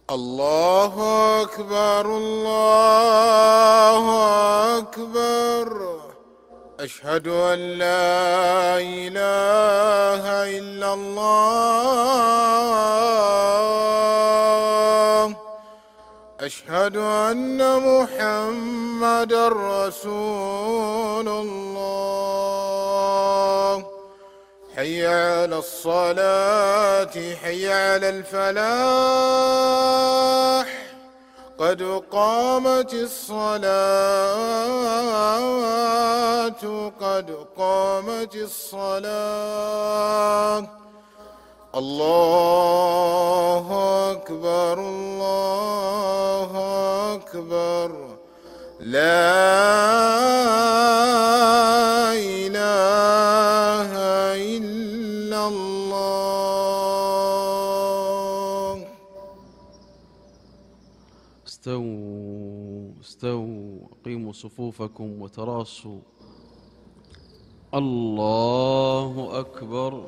الله أكبر الله أكبر. أشهد أن لا إله إلا الله. أشهد أن محمدًا رسول الله. حي على الصلاة حي على الفلاح. قد قامت الصلاة قد قامت الصلاة. الله أكبر الله أكبر. لا إله إلا الله. استووا أقيموا صفوفكم وتراصوا. الله أكبر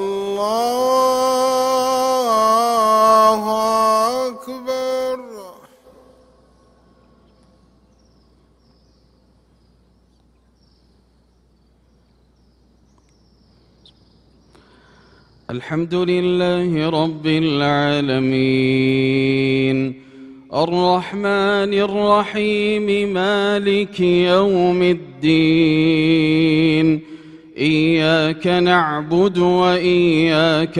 الله أكبر. الحمد لله رب العالمين الرحمن الرحيم مالك يوم الدين. إياك نعبد وإياك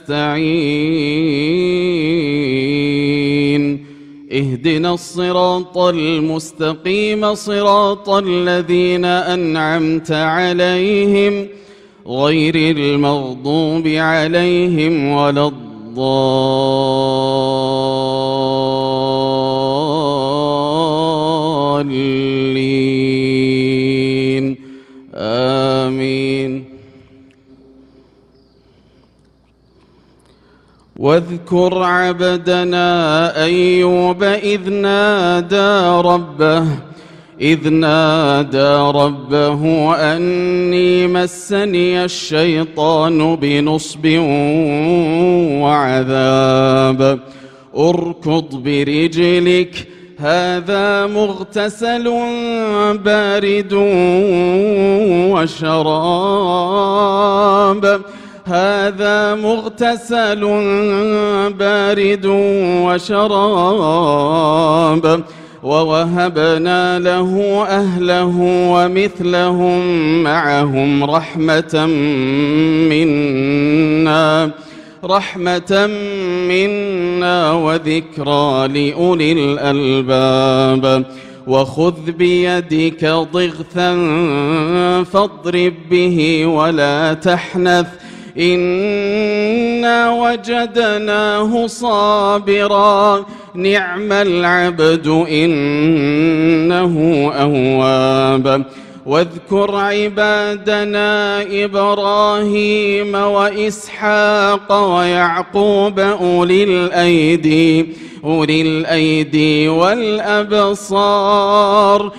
نستعين. اهدنا الصراط المستقيم صراط الذين أنعمت عليهم غير المغضوب عليهم ولا الضالين. آمين. واذكر عبدنا أيوب إذ نادى ربه أني مسني الشيطان بنصب وعذاب. اركض برجلك هذا مغتسل بارد وشراب. هذا مغتسل بارد وشراب. ووهبنا له أهله ومثلهم معهم رحمة منا وذكرى لأولي الألباب. وخذ بيدك ضغثا فاضرب به ولا تحنث إنا وجدناه صابرا نعم العبد إنه أواب. واذكر عبادنا إبراهيم وإسحاق ويعقوب أولي الأيدي والأبصار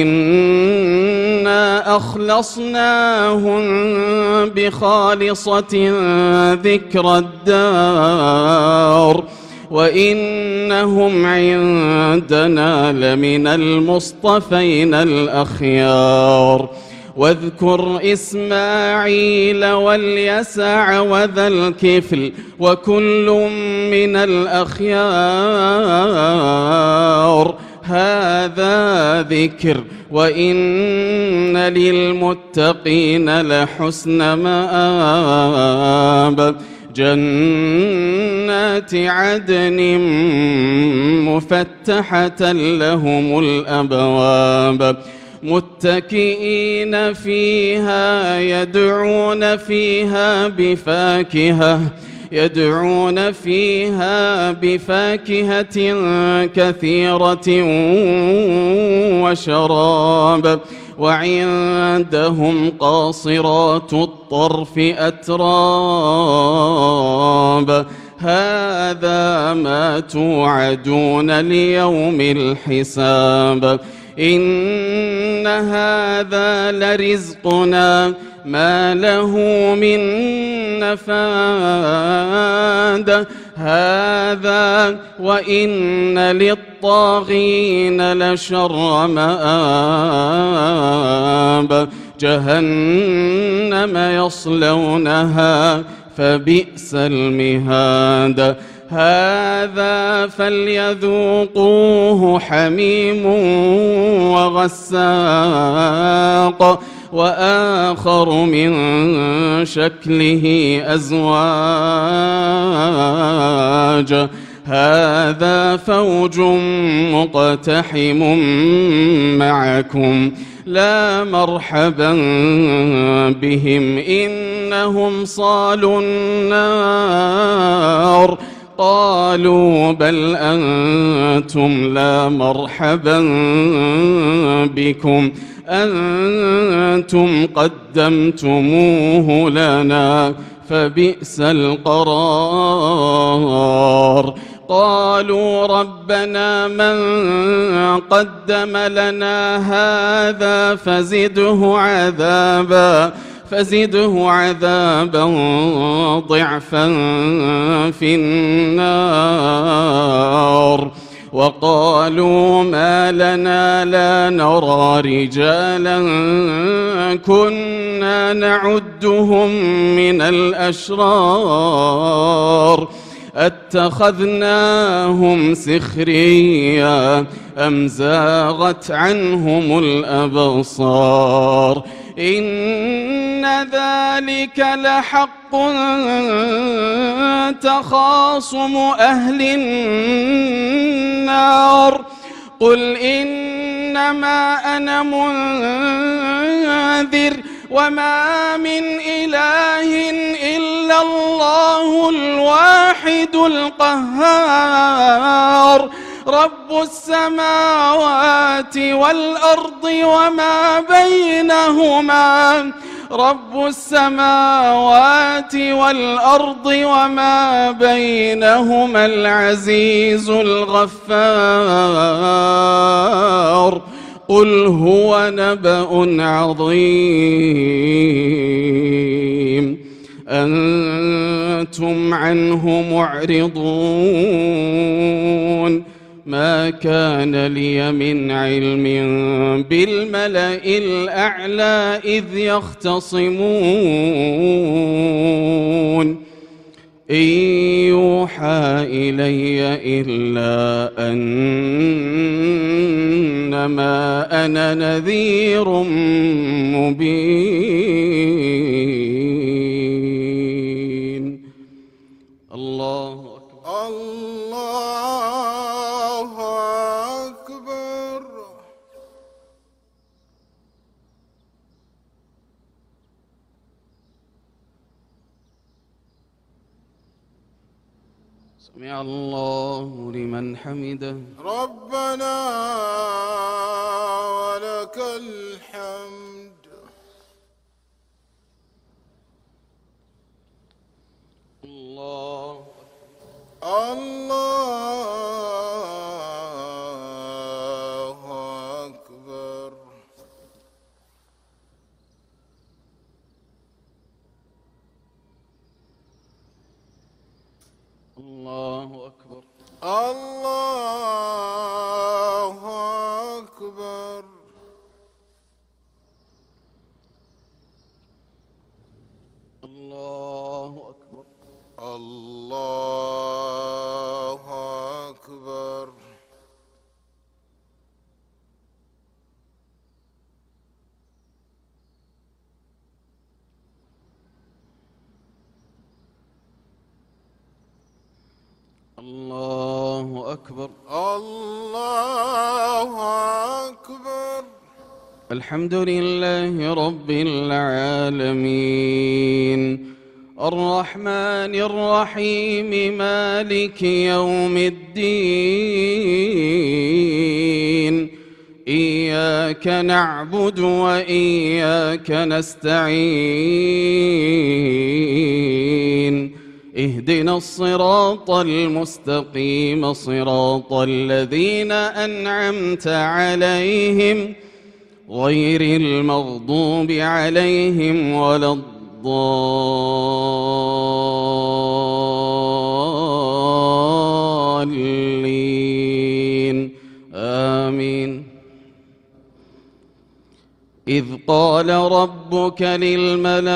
إنا أخلصناهم بخالصة ذكر الدار وإنهم عندنا لمن المصطفين الأخيار. واذكر إسماعيل واليسع وذا الكفل وكل من الأخيار. هذا ذكر وإن للمتقين لحسن مآب. جنات عدن مفتحة لهم الأبواب متكئين فيها يدعون فيها بفاكهة كثيرة وشراب. وعندهم قاصرات الطرف أتراب. هذا ما توعدون ليوم الحساب. إن هذا لرزقنا ما له من نفاد. هذا وإن للطاغين لشر مآب جهنم يصلونها فبئس المهاد هذا فليذوقوه حميم وغساق وآخر من شكله أزواج هذا فوج مقتحم معكم لا مرحبا بهم إنهم صالوا النار قالوا بل أنتم لا مرحبا بكم أنتم قدمتموه لنا فبئس القرار قالوا ربنا من قدم لنا هذا فزده عذابا ضعفا في النار وقالوا ما لنا لا نرى رجالا كنا نعدهم من الأشرار اتخذناهم سخريا أم زاغت عنهم الأبصار إن ذلك لحق تخاصم أهل النار قل إنما أنا منذر وما من إله إلا الله الواحد القهار رب السماوات والأرض وما بينهما العزيز الغفار قل هو نبأ عظيم أنتم عنه معرضون ما كان لي من علم بالملأ الأعلى إذ يختصمون إن يوحى إلي إلا أنما أنا نذير مبين الله أكبر الله أكبر سمع الله لمن حمده ربنا ولك الحمد الله الله أكبر الله أكبر الله أكبر الله أكبر الله أكبر الله أكبر الله أكبر الحمد لله رب العالمين الرحمن الرحيم مالك يوم الدين إياك نعبد وإياك نستعين اهدنا الصراط المستقيم صراط الذين أنعمت عليهم غير المغضوب عليهم ولا الضالين الضالين آمين. إذ قال ربك للملائكة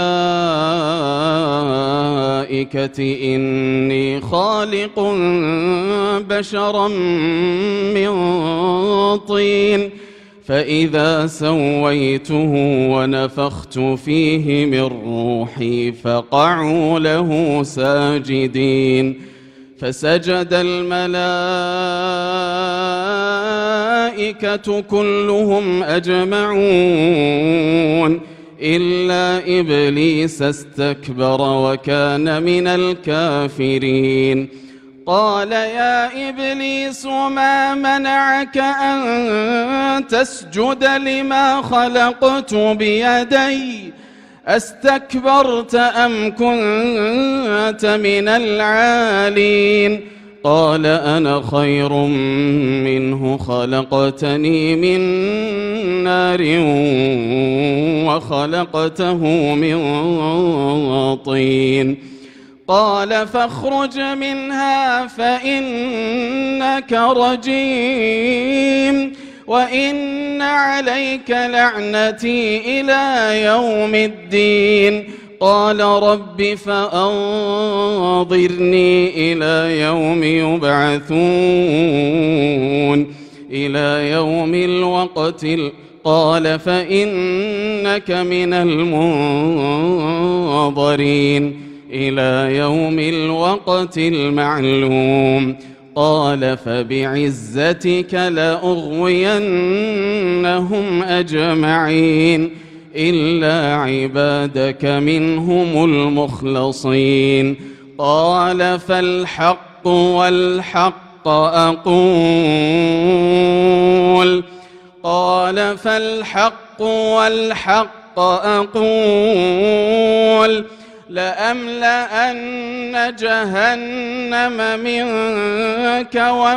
إني خالق بشرا من طين فإذا سويته ونفخت فيه من روحي فقعوا له ساجدين فسجد الملائكة كلهم أجمعون إلا إبليس استكبر وكان من الكافرين. قال يا إبليس ما منعك أن تسجد لما خلقت بيدي أستكبرت أم كنت من العالين؟ قال أنا خير منه خلقتني من نار وخلقته من طين قال فاخرج منها فإنك رجيم وإن عليك لعنتي إلى يوم الدين. قال رب فأنظرني إلى يوم يبعثون إلى يوم الوقت قال فإنك من المنظرين إلى يوم الوقت المعلوم. قال فبعزتك لأغوينهم أجمعين إلا عبادك منهم المخلصين. قال فالحق والحق أقول قال فالحق والحق أقول لأملأن جهنم منك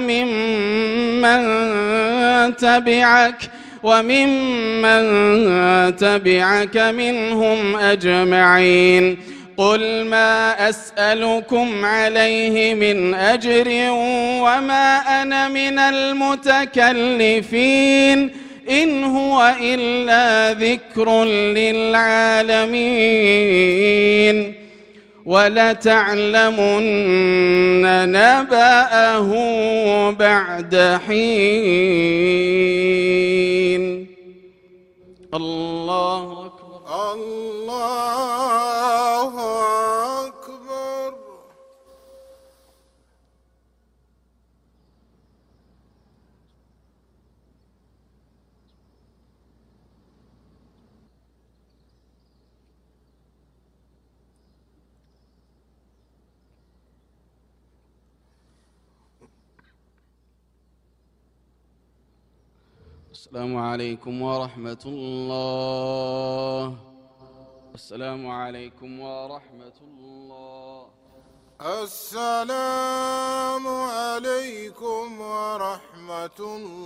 وممن تبعك منهم أجمعين. قل ما أسألكم عليه من أجر وما أنا من المتكلفين إن هو إلا ذكر للعالمين ولتعلمن نبأه بعد حين. الله أكبر الله أكبر. السلام عليكم ورحمة الله. السلام عليكم ورحمة الله. السلام عليكم ورحمة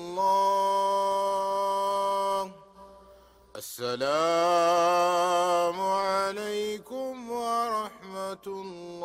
الله. السلام عليكم ورحمة الله.